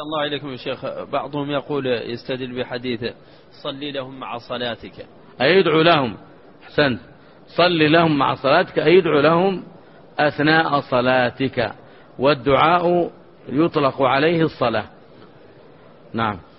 الله إليكم يا شيخ، بعضهم يقول يستدل بحديث صلي لهم مع صلاتك، أي يدعو لهم. أحسنت، صلي لهم مع صلاتك أي يدعو لهم أثناء صلاتك، والدعاء يطلق عليه الصلاة. نعم.